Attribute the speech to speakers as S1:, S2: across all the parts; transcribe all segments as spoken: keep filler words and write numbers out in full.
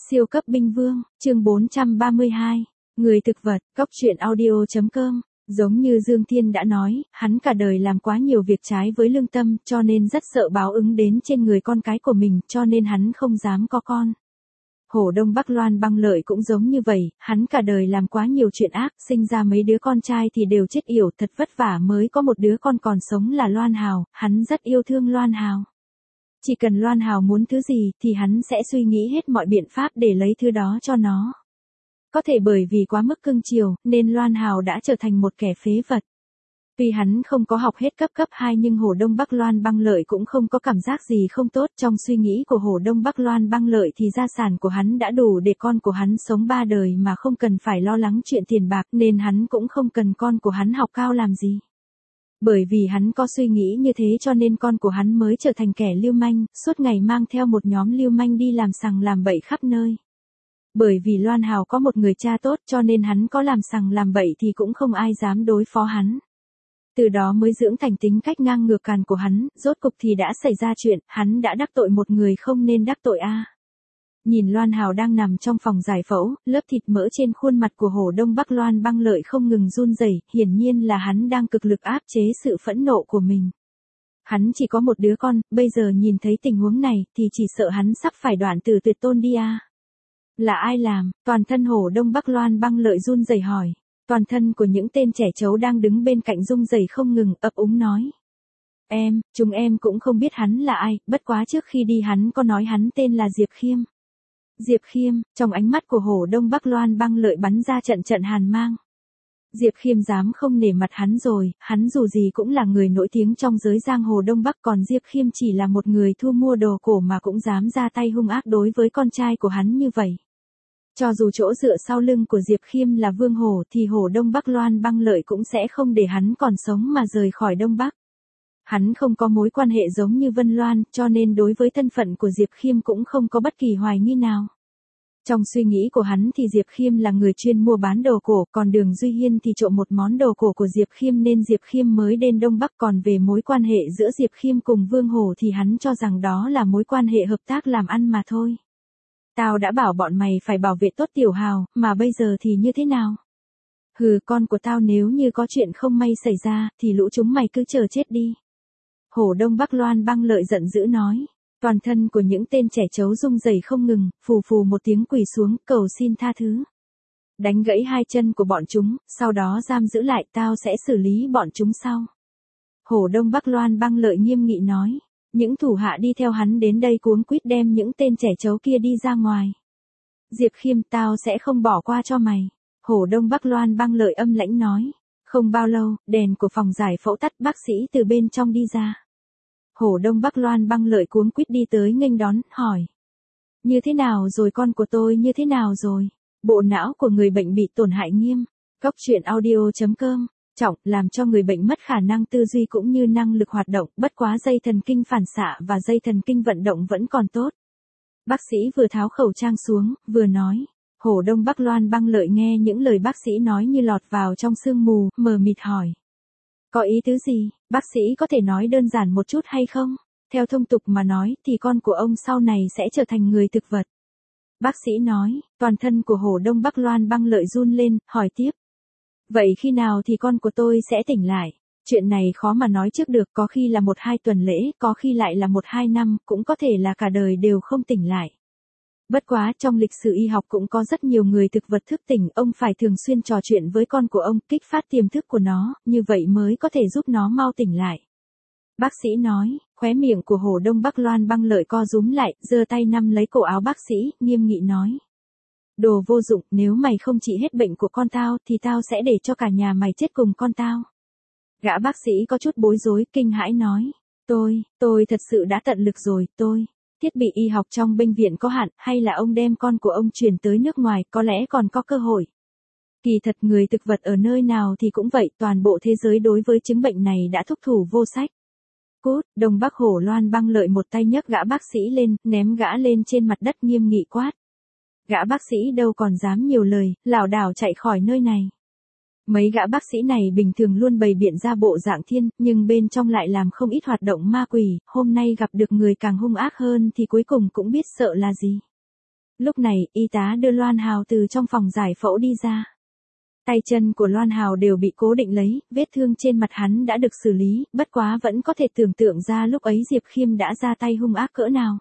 S1: Siêu cấp binh vương, chương bốn trăm ba mươi hai. Người thực vật, cóc truyện audio.com. Giống như Dương Thiên đã nói, hắn cả đời làm quá nhiều việc trái với lương tâm, cho nên rất sợ báo ứng đến trên người con cái của mình, cho nên hắn không dám có con. Hổ Đông Bắc Loan Băng Lợi cũng giống như vậy, hắn cả đời làm quá nhiều chuyện ác, sinh ra mấy đứa con trai thì đều chết yểu, thật vất vả mới có một đứa con còn sống là Loan Hào, hắn rất yêu thương Loan Hào. Chỉ cần Loan Hào muốn thứ gì thì hắn sẽ suy nghĩ hết mọi biện pháp để lấy thứ đó cho nó. Có thể bởi vì quá mức cưng chiều, nên Loan Hào đã trở thành một kẻ phế vật. Tuy hắn không có học hết cấp cấp hai nhưng Hổ Đông Bắc Loan Băng Lợi cũng không có cảm giác gì không tốt. Trong suy nghĩ của Hổ Đông Bắc Loan Băng Lợi thì gia sản của hắn đã đủ để con của hắn sống ba đời mà không cần phải lo lắng chuyện tiền bạc, nên hắn cũng không cần con của hắn học cao làm gì. Bởi vì hắn có suy nghĩ như thế cho nên con của hắn mới trở thành kẻ lưu manh, suốt ngày mang theo một nhóm lưu manh đi làm sằng làm bậy khắp nơi. Bởi vì Loan Hào có một người cha tốt cho nên hắn có làm sằng làm bậy thì cũng không ai dám đối phó hắn. Từ đó mới dưỡng thành tính cách ngang ngược càn của hắn, rốt cục thì đã xảy ra chuyện, hắn đã đắc tội một người không nên đắc tội a. Nhìn Loan Hào đang nằm trong phòng giải phẫu, lớp thịt mỡ trên khuôn mặt của Hổ Đông Bắc Loan Băng Lợi không ngừng run rẩy, hiển nhiên là hắn đang cực lực áp chế sự phẫn nộ của mình. Hắn chỉ có một đứa con, bây giờ nhìn thấy tình huống này thì chỉ sợ hắn sắp phải đoạn tử tuyệt tôn đi a. Là ai làm? Toàn thân Hổ Đông Bắc Loan Băng Lợi run rẩy hỏi. Toàn thân của những tên trẻ trấu đang đứng bên cạnh run rẩy không ngừng, ấp úng nói. Em, chúng em cũng không biết hắn là ai, bất quá trước khi đi hắn có nói hắn tên là Diệp Khiêm. Diệp Khiêm, trong ánh mắt của Hổ Đông Bắc Loan Băng Lợi bắn ra trận trận hàn mang. Diệp Khiêm dám không nể mặt hắn rồi, hắn dù gì cũng là người nổi tiếng trong giới giang hồ Đông Bắc, còn Diệp Khiêm chỉ là một người thu mua đồ cổ mà cũng dám ra tay hung ác đối với con trai của hắn như vậy. Cho dù chỗ dựa sau lưng của Diệp Khiêm là Vương Hổ thì Hổ Đông Bắc Loan Băng Lợi cũng sẽ không để hắn còn sống mà rời khỏi Đông Bắc. Hắn không có mối quan hệ giống như Vân Loan, cho nên đối với thân phận của Diệp Khiêm cũng không có bất kỳ hoài nghi nào. Trong suy nghĩ của hắn thì Diệp Khiêm là người chuyên mua bán đồ cổ, còn Đường Duy Hiên thì trộm một món đồ cổ của Diệp Khiêm nên Diệp Khiêm mới đến Đông Bắc. Còn về mối quan hệ giữa Diệp Khiêm cùng Vương Hổ thì hắn cho rằng đó là mối quan hệ hợp tác làm ăn mà thôi. Tao đã bảo bọn mày phải bảo vệ tốt Tiểu Hào, mà bây giờ thì như thế nào? Hừ, con của tao nếu như có chuyện không may xảy ra, thì lũ chúng mày cứ chờ chết đi. Hổ Đông Bắc Loan Băng Lợi giận dữ nói. Toàn thân của những tên trẻ trấu rung rẩy không ngừng, phù phù một tiếng quỳ xuống, cầu xin tha thứ. Đánh gãy hai chân của bọn chúng, sau đó giam giữ lại, tao sẽ xử lý bọn chúng sau. Hổ Đông Bắc Loan Băng Lợi nghiêm nghị nói. Những thủ hạ đi theo hắn đến đây cuống quýt đem những tên trẻ trấu kia đi ra ngoài. Diệp Khiêm, tao sẽ không bỏ qua cho mày. Hổ Đông Bắc Loan Băng Lợi âm lãnh nói. Không bao lâu, đèn của phòng giải phẫu tắt, bác sĩ từ bên trong đi ra. Hổ Đông Bắc Loan Băng Lợi cuống quýt đi tới nghênh đón, hỏi. Như thế nào rồi, con của tôi như thế nào rồi? Bộ não của người bệnh bị tổn hại nghiêm. Cóc truyện audio.com. Trọng, làm cho người bệnh mất khả năng tư duy cũng như năng lực hoạt động, bất quá dây thần kinh phản xạ và dây thần kinh vận động vẫn còn tốt. Bác sĩ vừa tháo khẩu trang xuống, vừa nói. Hổ Đông Bắc Loan Băng Lợi nghe những lời bác sĩ nói như lọt vào trong sương mù, mờ mịt hỏi. Có ý tứ gì, bác sĩ có thể nói đơn giản một chút hay không? Theo thông tục mà nói thì con của ông sau này sẽ trở thành người thực vật. Bác sĩ nói, toàn thân của Hổ Đông Bắc Loan Băng Lợi run lên, hỏi tiếp. Vậy khi nào thì con của tôi sẽ tỉnh lại? Chuyện này khó mà nói trước được, có khi là một hai tuần lễ, có khi lại là một hai năm, cũng có thể là cả đời đều không tỉnh lại. Bất quá trong lịch sử y học cũng có rất nhiều người thực vật thức tỉnh, ông phải thường xuyên trò chuyện với con của ông, kích phát tiềm thức của nó, như vậy mới có thể giúp nó mau tỉnh lại. Bác sĩ nói, khóe miệng của Hổ Đông Bắc Loan Băng Lợi co rúm lại, giơ tay nắm lấy cổ áo bác sĩ, nghiêm nghị nói. Đồ vô dụng, nếu mày không trị hết bệnh của con tao thì tao sẽ để cho cả nhà mày chết cùng con tao. Gã bác sĩ có chút bối rối, kinh hãi nói. Tôi, tôi thật sự đã tận lực rồi, tôi. Thiết bị y học trong bệnh viện có hạn, hay là ông đem con của ông chuyển tới nước ngoài, có lẽ còn có cơ hội. Kỳ thật người thực vật ở nơi nào thì cũng vậy, toàn bộ thế giới đối với chứng bệnh này đã thúc thủ vô sách. Cút, Đông Bắc Hổ Loan Băng Lợi một tay nhấc gã bác sĩ lên, ném gã lên trên mặt đất nghiêm nghị quát. Gã bác sĩ đâu còn dám nhiều lời, lảo đảo chạy khỏi nơi này. Mấy gã bác sĩ này bình thường luôn bày biện ra bộ dạng thiên, nhưng bên trong lại làm không ít hoạt động ma quỷ, hôm nay gặp được người càng hung ác hơn thì cuối cùng cũng biết sợ là gì. Lúc này, y tá đưa Loan Hào từ trong phòng giải phẫu đi ra. Tay chân của Loan Hào đều bị cố định lấy, vết thương trên mặt hắn đã được xử lý, bất quá vẫn có thể tưởng tượng ra lúc ấy Diệp Khiêm đã ra tay hung ác cỡ nào.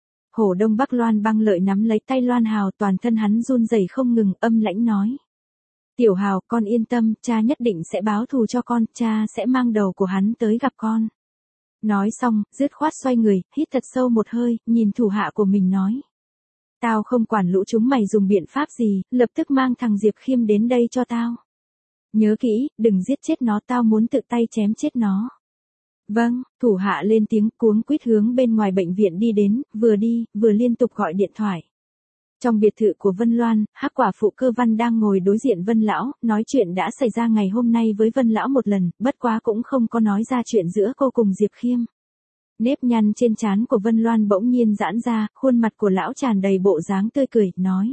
S1: Hổ Đông Bắc Loan Băng Lợi nắm lấy tay Loan Hào, toàn thân hắn run rẩy không ngừng, âm lãnh nói. Tiểu Hào, con yên tâm, cha nhất định sẽ báo thù cho con, cha sẽ mang đầu của hắn tới gặp con. Nói xong, dứt khoát xoay người, hít thật sâu một hơi, nhìn thủ hạ của mình nói. Tao không quản lũ chúng mày dùng biện pháp gì, lập tức mang thằng Diệp Khiêm đến đây cho tao. Nhớ kỹ, đừng giết chết nó, tao muốn tự tay chém chết nó. Vâng, thủ hạ lên tiếng, cuống quýt hướng bên ngoài bệnh viện đi đến, vừa đi, vừa liên tục gọi điện thoại. Trong biệt thự của Vân Loan, Hắc Quả Phụ Cơ Văn đang ngồi đối diện Vân Lão, nói chuyện đã xảy ra ngày hôm nay với Vân Lão một lần, bất quá cũng không có nói ra chuyện giữa cô cùng Diệp Khiêm. Nếp nhăn trên trán của Vân Loan bỗng nhiên giãn ra, khuôn mặt của lão tràn đầy bộ dáng tươi cười, nói.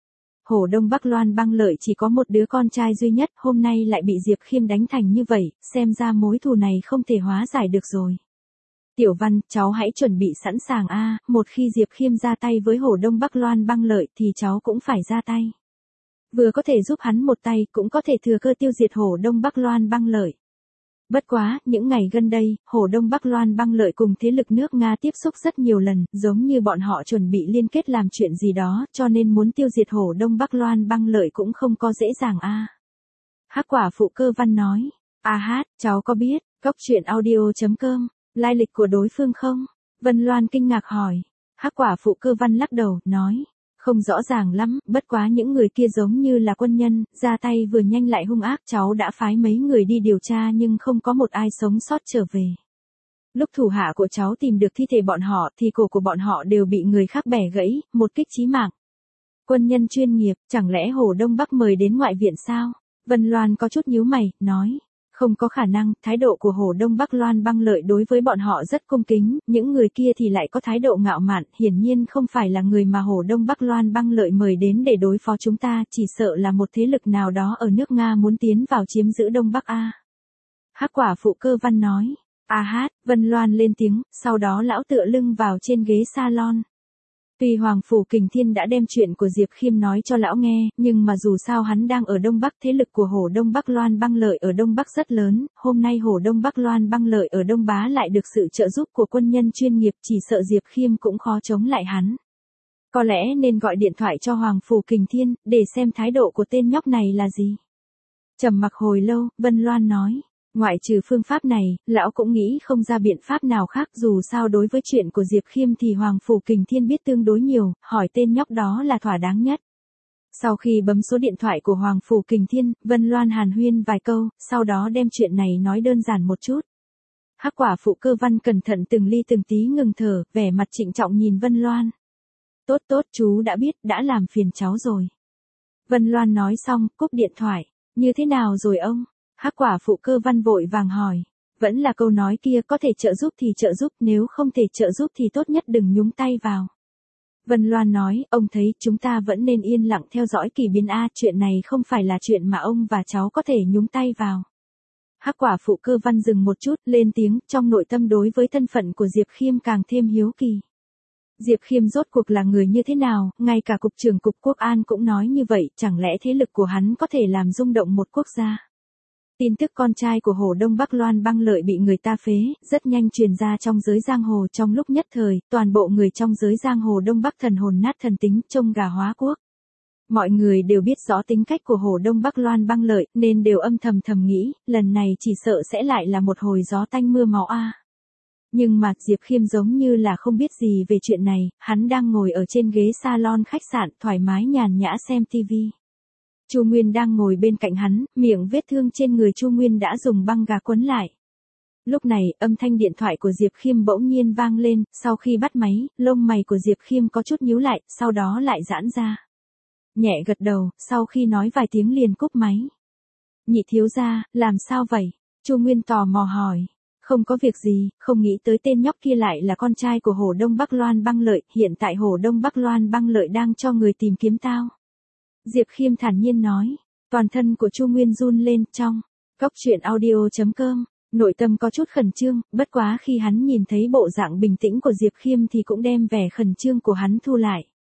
S1: Hổ Đông Bắc Loan Băng Lợi chỉ có một đứa con trai duy nhất, hôm nay lại bị Diệp Khiêm đánh thành như vậy, xem ra mối thù này không thể hóa giải được rồi. Tiểu Văn, cháu hãy chuẩn bị sẵn sàng a, một khi Diệp Khiêm ra tay với Hổ Đông Bắc Loan Băng Lợi thì cháu cũng phải ra tay. Vừa có thể giúp hắn một tay, cũng có thể thừa cơ tiêu diệt Hổ Đông Bắc Loan Băng Lợi. Bất quá, những ngày gần đây, Hổ Đông Bắc Loan Băng Lợi cùng thế lực nước Nga tiếp xúc rất nhiều lần, giống như bọn họ chuẩn bị liên kết làm chuyện gì đó, cho nên muốn tiêu diệt Hổ Đông Bắc Loan Băng Lợi cũng không có dễ dàng a. Hắc Quả Phụ Cơ Văn nói, a hát, cháu có biết, cốc truyện audio chấm com, lai lịch của đối phương không? Vân Loan kinh ngạc hỏi. Hắc Quả Phụ Cơ Văn lắc đầu, nói. Không rõ ràng lắm, bất quá những người kia giống như là quân nhân, ra tay vừa nhanh lại hung ác, cháu đã phái mấy người đi điều tra nhưng không có một ai sống sót trở về. Lúc thủ hạ của cháu tìm được thi thể bọn họ thì cổ của bọn họ đều bị người khác bẻ gãy, một kích chí mạng. Quân nhân chuyên nghiệp, chẳng lẽ Hổ Đông Bắc mời đến ngoại viện sao? Vân Loan có chút nhíu mày, nói. Không có khả năng, thái độ của Hổ Đông Bắc Loan Băng Lợi đối với bọn họ rất cung kính, những người kia thì lại có thái độ ngạo mạn, hiển nhiên không phải là người mà Hổ Đông Bắc Loan Băng Lợi mời đến để đối phó chúng ta, chỉ sợ là một thế lực nào đó ở nước Nga muốn tiến vào chiếm giữ Đông Bắc A. Hắc Quả Phụ Cơ Văn nói, a hát, Vân Loan lên tiếng, sau đó lão tựa lưng vào trên ghế salon. Tuy Hoàng Phủ Kình Thiên đã đem chuyện của Diệp Khiêm nói cho lão nghe, nhưng mà dù sao hắn đang ở Đông Bắc, thế lực của Hổ Đông Bắc Loan Băng Lợi ở Đông Bắc rất lớn, hôm nay Hổ Đông Bắc Loan Băng Lợi ở Đông Bá lại được sự trợ giúp của quân nhân chuyên nghiệp, chỉ sợ Diệp Khiêm cũng khó chống lại hắn. Có lẽ nên gọi điện thoại cho Hoàng Phủ Kình Thiên, để xem thái độ của tên nhóc này là gì. Trầm mặc hồi lâu, Vân Loan nói. Ngoại trừ phương pháp này, lão cũng nghĩ không ra biện pháp nào khác, dù sao đối với chuyện của Diệp Khiêm thì Hoàng Phủ Kình Thiên biết tương đối nhiều, hỏi tên nhóc đó là thỏa đáng nhất. Sau khi bấm số điện thoại của Hoàng Phủ Kình Thiên, Vân Loan hàn huyên vài câu, sau đó đem chuyện này nói đơn giản một chút. Hắc Quả Phụ Cơ Văn cẩn thận từng ly từng tí ngừng thở, vẻ mặt trịnh trọng nhìn Vân Loan. Tốt tốt, chú đã biết, đã làm phiền cháu rồi. Vân Loan nói xong, cúp điện thoại. Như thế nào rồi ông? Hắc Quả Phụ Cơ Văn vội vàng hỏi. Vẫn là câu nói kia, có thể trợ giúp thì trợ giúp, nếu không thể trợ giúp thì tốt nhất đừng nhúng tay vào. Vân Loan nói, ông thấy chúng ta vẫn nên yên lặng theo dõi kỳ biến A, chuyện này không phải là chuyện mà ông và cháu có thể nhúng tay vào. Hắc Quả Phụ Cơ Văn dừng một chút, lên tiếng, trong nội tâm đối với thân phận của Diệp Khiêm càng thêm hiếu kỳ. Diệp Khiêm rốt cuộc là người như thế nào, ngay cả Cục trưởng Cục Quốc an cũng nói như vậy, chẳng lẽ thế lực của hắn có thể làm rung động một quốc gia. Tin tức con trai của Hổ Đông Bắc Loan Băng Lợi bị người ta phế, rất nhanh truyền ra trong giới giang hồ, trong lúc nhất thời, toàn bộ người trong giới giang hồ Đông Bắc thần hồn nát thần tính, trông gà hóa quốc. Mọi người đều biết rõ tính cách của Hổ Đông Bắc Loan Băng Lợi, nên đều âm thầm thầm nghĩ, lần này chỉ sợ sẽ lại là một hồi gió tanh mưa máu a. Nhưng mà, Diệp Khiêm giống như là không biết gì về chuyện này, hắn đang ngồi ở trên ghế salon khách sạn, thoải mái nhàn nhã xem tivi. Chu Nguyên đang ngồi bên cạnh hắn, miệng vết thương trên người Chu Nguyên đã dùng băng gạc quấn lại. Lúc này, âm thanh điện thoại của Diệp Khiêm bỗng nhiên vang lên, sau khi bắt máy, lông mày của Diệp Khiêm có chút nhíu lại, sau đó lại giãn ra. Nhẹ gật đầu, sau khi nói vài tiếng liền cúp máy. Nhị thiếu gia, làm sao vậy? Chu Nguyên tò mò hỏi. Không có việc gì, không nghĩ tới tên nhóc kia lại là con trai của Hổ Đông Bắc Loan Băng Lợi, hiện tại Hổ Đông Bắc Loan Băng Lợi đang cho người tìm kiếm tao. Diệp Khiêm thản nhiên nói, toàn thân của Chu Nguyên run lên, trong cốc truyện audio chấm com, nội tâm có chút khẩn trương, bất quá khi hắn nhìn thấy bộ dạng bình tĩnh của Diệp Khiêm thì cũng đem vẻ khẩn trương của hắn thu lại.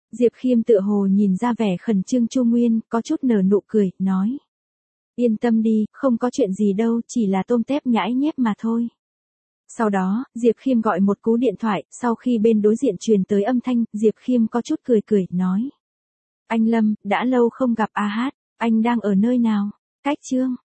S1: Diệp Khiêm tựa hồ nhìn ra vẻ khẩn trương Chu Nguyên, có chút nở nụ cười, nói. Yên tâm đi, không có chuyện gì đâu, chỉ là tôm tép nhãi nhép mà thôi. Sau đó, Diệp Khiêm gọi một cú điện thoại, sau khi bên đối diện truyền tới âm thanh, Diệp Khiêm có chút cười cười, nói. Anh Lâm, đã lâu không gặp a hát, anh đang ở nơi nào? Cách Chương.